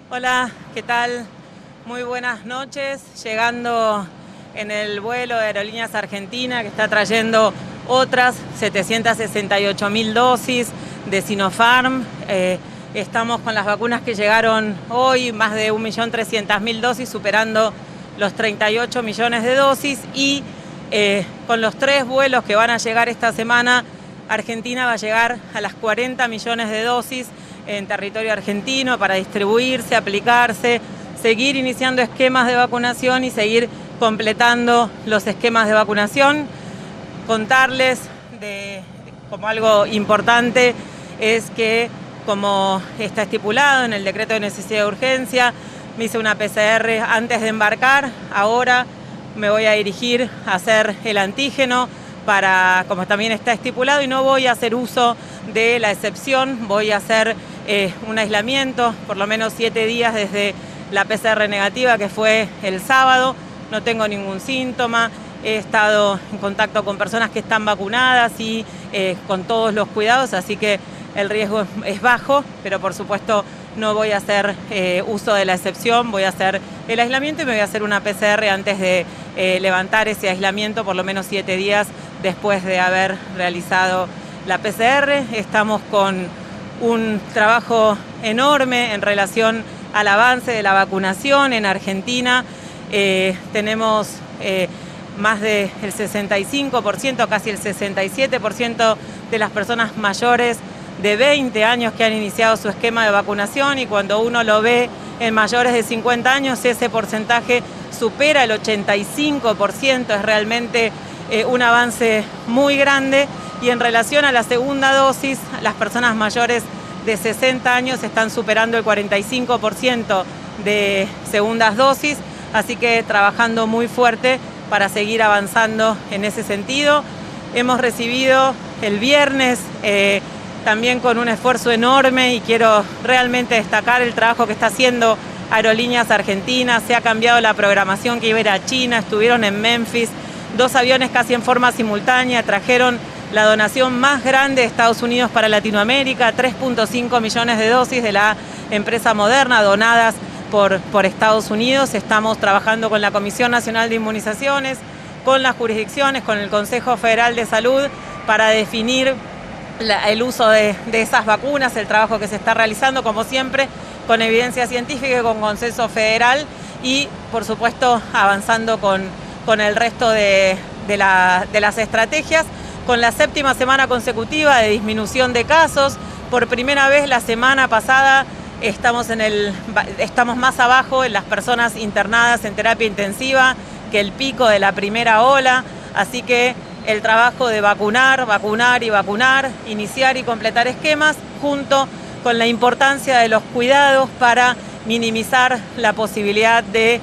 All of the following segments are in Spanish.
Hola, ¿qué tal? Muy buenas noches. Llegando en el vuelo de Aerolíneas Argentina, que está trayendo otras 768.000 dosis de Sinopharm. Estamos con las vacunas que llegaron hoy, más de 1.300.000 dosis, superando los 38 millones de dosis. Y con los 3 vuelos que van a llegar esta semana, Argentina va a llegar a las 40 millones de dosis en territorio argentino para distribuirse, aplicarse, seguir iniciando esquemas de vacunación y seguir completando los esquemas de vacunación. Contarles como algo importante es que, como está estipulado en el decreto de necesidad de urgencia, me hice una PCR antes de embarcar. Ahora me voy a dirigir a hacer el antígeno como también está estipulado, y no voy a hacer uso de la excepción. Voy a hacer un aislamiento, por lo menos 7 días desde la PCR negativa, que fue el sábado. No tengo ningún síntoma, he estado en contacto con personas que están vacunadas y con todos los cuidados, así que el riesgo es bajo, pero por supuesto no voy a hacer uso de la excepción. Voy a hacer el aislamiento y me voy a hacer una PCR antes de levantar ese aislamiento, por lo menos 7 días después de haber realizado la PCR. Estamos con un trabajo enorme en relación al avance de la vacunación en Argentina. Tenemos más del 65%, casi el 67% de las personas mayores de 20 años que han iniciado su esquema de vacunación, y cuando uno lo ve en mayores de 50 años, ese porcentaje supera el 85%, es realmente un avance muy grande. Y en relación a la segunda dosis, las personas mayores de 60 años están superando el 45% de segundas dosis, así que trabajando muy fuerte para seguir avanzando en ese sentido. Hemos recibido el viernes también con un esfuerzo enorme, y quiero realmente destacar el trabajo que está haciendo Aerolíneas Argentinas. Se ha cambiado la programación que iba a ir a China, estuvieron en Memphis, 2 aviones casi en forma simultánea, trajeron la donación más grande de Estados Unidos para Latinoamérica, 3.5 millones de dosis de la empresa Moderna donadas por Estados Unidos. Estamos trabajando con la Comisión Nacional de Inmunizaciones, con las jurisdicciones, con el Consejo Federal de Salud, para definir el uso de esas vacunas, el trabajo que se está realizando, como siempre, con evidencia científica y con consenso federal, y por supuesto avanzando con el resto de las estrategias. Con la 7ª semana consecutiva de disminución de casos, por primera vez la semana pasada estamos más abajo en las personas internadas en terapia intensiva que el pico de la primera ola, así que el trabajo de vacunar, iniciar y completar esquemas, junto con la importancia de los cuidados para minimizar la posibilidad de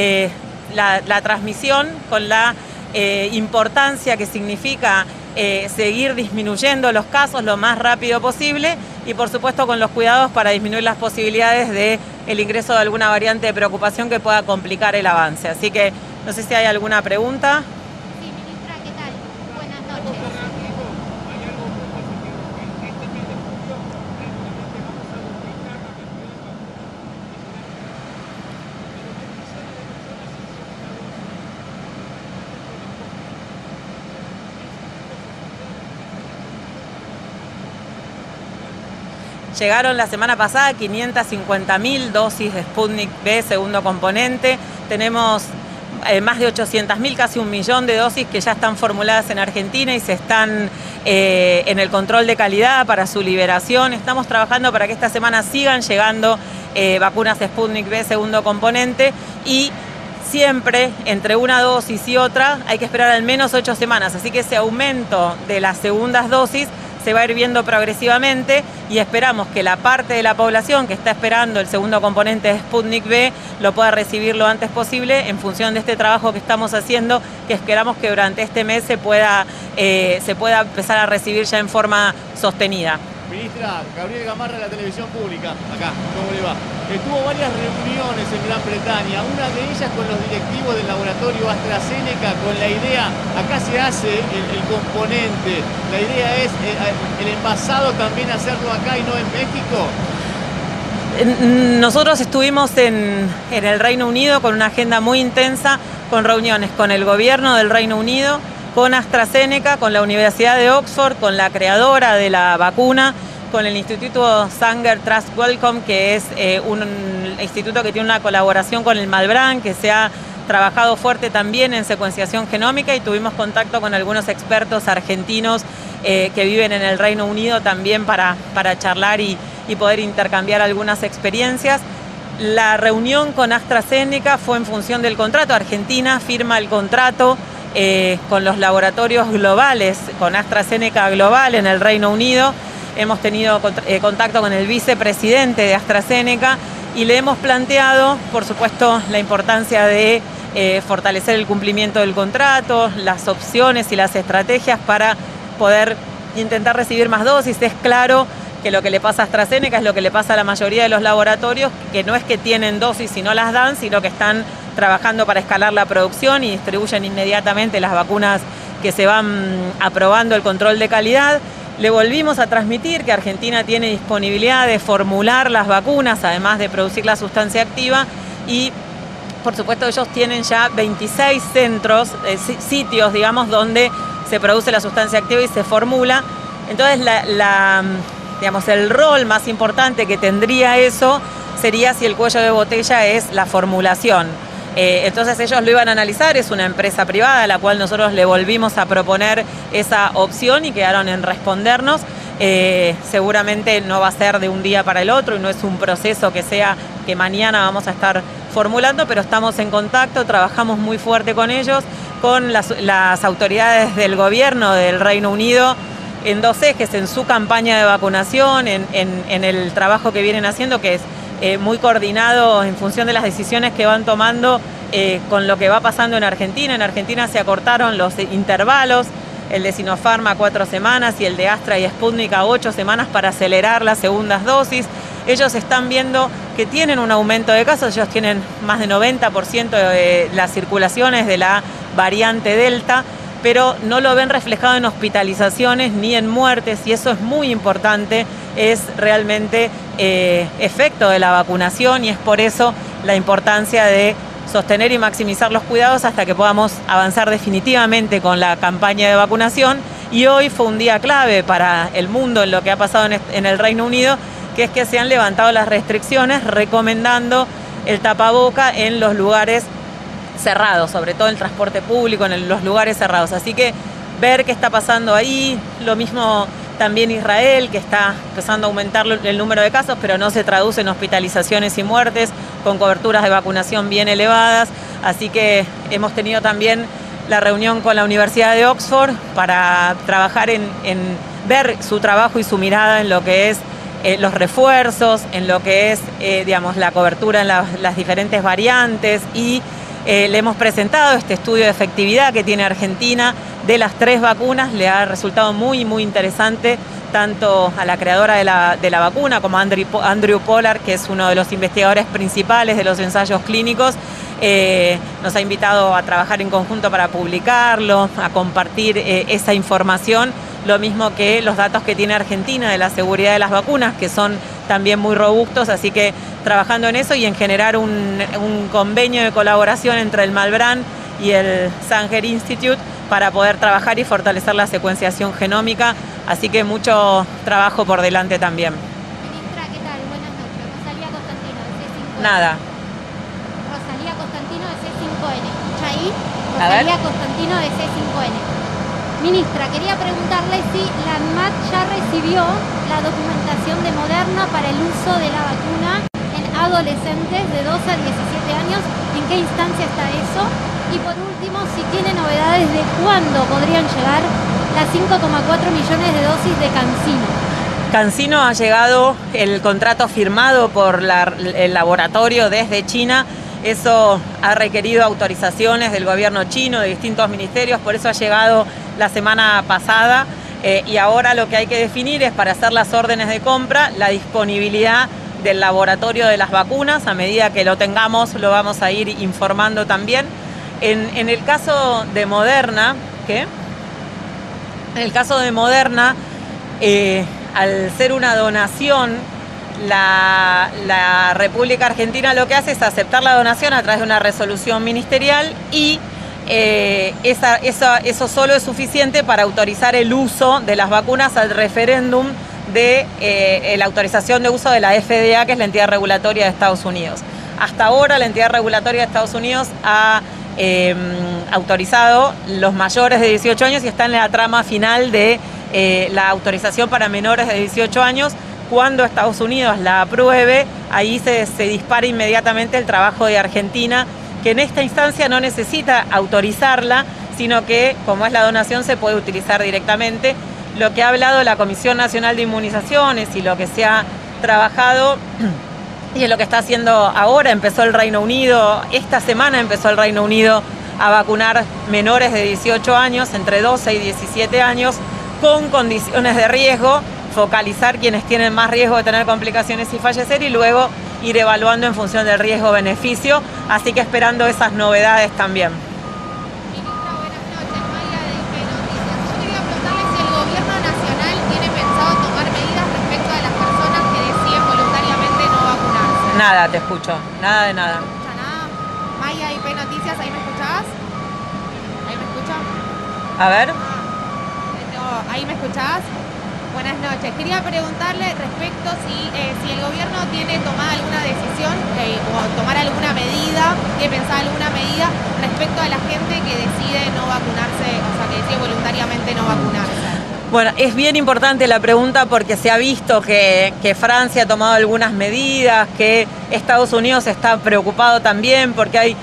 la transmisión, con la importancia que significa seguir disminuyendo los casos lo más rápido posible, y por supuesto con los cuidados para disminuir las posibilidades de el ingreso de alguna variante de preocupación que pueda complicar el avance. Así que no sé si hay alguna pregunta. Sí, ministra, ¿qué tal? Buenas noches. Llegaron la semana pasada 550.000 dosis de Sputnik V, segundo componente. Tenemos más de 800.000, casi 1 millón de dosis que ya están formuladas en Argentina y se están en el control de calidad para su liberación. Estamos trabajando para que esta semana sigan llegando vacunas Sputnik V, segundo componente, y siempre entre una dosis y otra hay que esperar al menos 8 semanas. Así que ese aumento de las segundas dosis se va a ir viendo progresivamente, y esperamos que la parte de la población que está esperando el segundo componente de Sputnik V lo pueda recibir lo antes posible, en función de este trabajo que estamos haciendo, que esperamos que durante este mes se pueda empezar a recibir ya en forma sostenida. Ministra, Gabriel Gamarra de la televisión pública, acá, ¿cómo le va? Tuvo varias reuniones en Gran Bretaña, una de ellas con los directivos del laboratorio AstraZeneca, con la idea, acá se hace el componente, la idea es el envasado también hacerlo acá y no en México. Nosotros estuvimos en el Reino Unido con una agenda muy intensa, con reuniones con el gobierno del Reino Unido, con AstraZeneca, con la Universidad de Oxford, con la creadora de la vacuna, con el Instituto Sanger Trust Wellcome, que es un instituto que tiene una colaboración con el Malbrán, que se ha trabajado fuerte también en secuenciación genómica, y tuvimos contacto con algunos expertos argentinos que viven en el Reino Unido también para charlar y poder intercambiar algunas experiencias. La reunión con AstraZeneca fue en función del contrato. Argentina firma el contrato con los laboratorios globales, con AstraZeneca Global en el Reino Unido. Hemos tenido contacto con el vicepresidente de AstraZeneca y le hemos planteado, por supuesto, la importancia de fortalecer el cumplimiento del contrato, las opciones y las estrategias para poder intentar recibir más dosis. Es claro que lo que le pasa a AstraZeneca es lo que le pasa a la mayoría de los laboratorios, que no es que tienen dosis y no las dan, sino que están trabajando para escalar la producción y distribuyen inmediatamente las vacunas que se van aprobando el control de calidad. Le volvimos a transmitir que Argentina tiene disponibilidad de formular las vacunas, además de producir la sustancia activa, y por supuesto ellos tienen ya 26 centros, sitios, digamos, donde se produce la sustancia activa y se formula. Entonces digamos, el rol más importante que tendría eso sería si el cuello de botella es la formulación. Entonces ellos lo iban a analizar, es una empresa privada a la cual nosotros le volvimos a proponer esa opción y quedaron en respondernos. Seguramente no va a ser de un día para el otro y no es un proceso que sea que mañana vamos a estar formulando, pero estamos en contacto, trabajamos muy fuerte con ellos, con las autoridades del gobierno del Reino Unido, en dos ejes, en su campaña de vacunación, en el trabajo que vienen haciendo, que es muy coordinado en función de las decisiones que van tomando con lo que va pasando en Argentina. En Argentina se acortaron los intervalos, el de Sinopharm a 4 semanas y el de Astra y Sputnik a 8 semanas para acelerar las segundas dosis. Ellos están viendo que tienen un aumento de casos, ellos tienen más de 90% de las circulaciones de la variante Delta, pero no lo ven reflejado en hospitalizaciones ni en muertes, y eso es muy importante, es realmente efecto de la vacunación, y es por eso la importancia de sostener y maximizar los cuidados hasta que podamos avanzar definitivamente con la campaña de vacunación. Y hoy fue un día clave para el mundo en lo que ha pasado en el Reino Unido, que es que se han levantado las restricciones recomendando el tapaboca en los lugares cerrados, sobre todo en el transporte público, en los lugares cerrados. Así que ver qué está pasando ahí, lo mismo también Israel, que está empezando a aumentar el número de casos, pero no se traduce en hospitalizaciones y muertes, con coberturas de vacunación bien elevadas. Así que hemos tenido también la reunión con la Universidad de Oxford para trabajar en ver su trabajo y su mirada en lo que es los refuerzos, en lo que es digamos, la cobertura en las diferentes variantes, y le hemos presentado este estudio de efectividad que tiene Argentina de las 3 vacunas. Le ha resultado muy, muy interesante tanto a la creadora de la vacuna como a Andrew Pollard, que es uno de los investigadores principales de los ensayos clínicos. Nos ha invitado a trabajar en conjunto para publicarlo, a compartir esa información, lo mismo que los datos que tiene Argentina de la seguridad de las vacunas, que son también muy robustos, así que trabajando en eso y en generar un convenio de colaboración entre el Malbrán y el Sanger Institute para poder trabajar y fortalecer la secuenciación genómica, así que mucho trabajo por delante también. Ministra, ¿qué tal? Buenas noches. Rosalía Constantino, de C5N. Nada. Rosalía Constantino, de C5N. ¿Escucha ahí? A ver. Rosalía Constantino, de C5N. Ministra, quería preguntarle si la ANMAT ya recibió la documentación de Moderna para el uso de la vacuna en adolescentes de 12 a 17 años. ¿En qué instancia está eso? Y por último, si tiene novedades de cuándo podrían llegar las 5,4 millones de dosis de CanSino. CanSino ha llegado el contrato firmado por el laboratorio desde China. Eso ha requerido autorizaciones del gobierno chino, de distintos ministerios, por eso ha llegado la semana pasada. Y ahora lo que hay que definir es, para hacer las órdenes de compra, la disponibilidad del laboratorio de las vacunas. A medida que lo tengamos, lo vamos a ir informando también. En el caso de Moderna, ¿qué? En el caso de Moderna, al ser una donación, la República Argentina lo que hace es aceptar la donación a través de una resolución ministerial y eso solo es suficiente para autorizar el uso de las vacunas al referéndum de la autorización de uso de la FDA, que es la entidad regulatoria de Estados Unidos. Hasta ahora la entidad regulatoria de Estados Unidos ha autorizado los mayores de 18 años y está en la trama final de la autorización para menores de 18 años. Cuando Estados Unidos la apruebe, ahí se dispara inmediatamente el trabajo de Argentina, que en esta instancia no necesita autorizarla, sino que, como es la donación, se puede utilizar directamente. Lo que ha hablado la Comisión Nacional de Inmunizaciones y lo que se ha trabajado y es lo que está haciendo ahora. Empezó el Reino Unido, esta semana empezó el Reino Unido a vacunar menores de 18 años, entre 12 y 17 años, con condiciones de riesgo, focalizar quienes tienen más riesgo de tener complicaciones y fallecer y luego ir evaluando en función del riesgo-beneficio, así que esperando esas novedades también. Ministra, buenas noches. Maya de IP Noticias. Yo quería preguntarle si el gobierno nacional tiene pensado tomar medidas respecto a las personas que deciden voluntariamente no vacunarse. Nada, te escucho, nada de nada. ¿No escucha nada? Maya IP Noticias, ¿ahí me escuchás? ¿Ahí me escuchan? A ver. ¿Ahí me escuchás? Buenas noches. Quería preguntarle respecto si el gobierno tiene tomada alguna decisión o tomar alguna medida, tiene pensado alguna medida respecto a la gente que decide no vacunarse, o sea, que decide voluntariamente no vacunarse. Bueno, es bien importante la pregunta porque se ha visto que Francia ha tomado algunas medidas, que Estados Unidos está preocupado también porque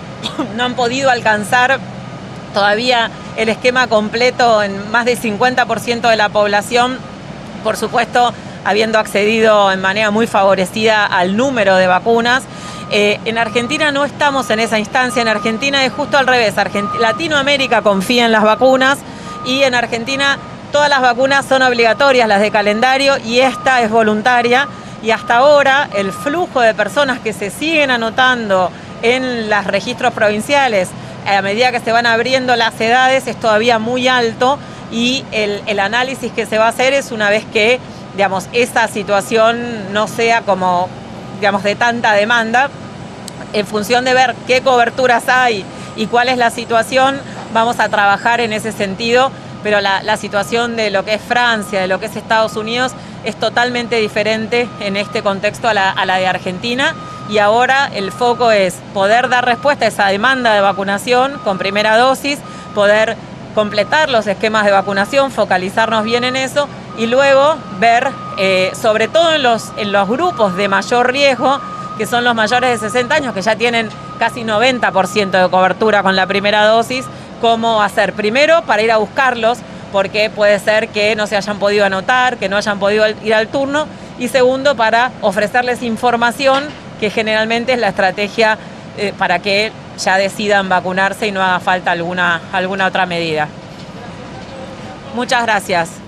no han podido alcanzar todavía el esquema completo en más del 50% de la población, por supuesto, habiendo accedido en manera muy favorecida al número de vacunas. En Argentina no estamos en esa instancia, en Argentina es justo al revés. Latinoamérica confía en las vacunas y en Argentina todas las vacunas son obligatorias, las de calendario, y esta es voluntaria. Y hasta ahora el flujo de personas que se siguen anotando en los registros provinciales a medida que se van abriendo las edades es todavía muy alto y el análisis que se va a hacer es una vez que, digamos, esa situación no sea como, digamos, de tanta demanda, en función de ver qué coberturas hay y cuál es la situación, vamos a trabajar en ese sentido, pero la situación de lo que es Francia, de lo que es Estados Unidos, es totalmente diferente en este contexto a la de Argentina. Y ahora el foco es poder dar respuesta a esa demanda de vacunación con primera dosis, poder completar los esquemas de vacunación, focalizarnos bien en eso y luego ver, sobre todo en los grupos de mayor riesgo, que son los mayores de 60 años, que ya tienen casi 90% de cobertura con la primera dosis, cómo hacer primero para ir a buscarlos, porque puede ser que no se hayan podido anotar, que no hayan podido ir al turno, y segundo, para ofrecerles información, que generalmente es la estrategia para que ya decidan vacunarse y no haga falta alguna otra medida. Muchas gracias.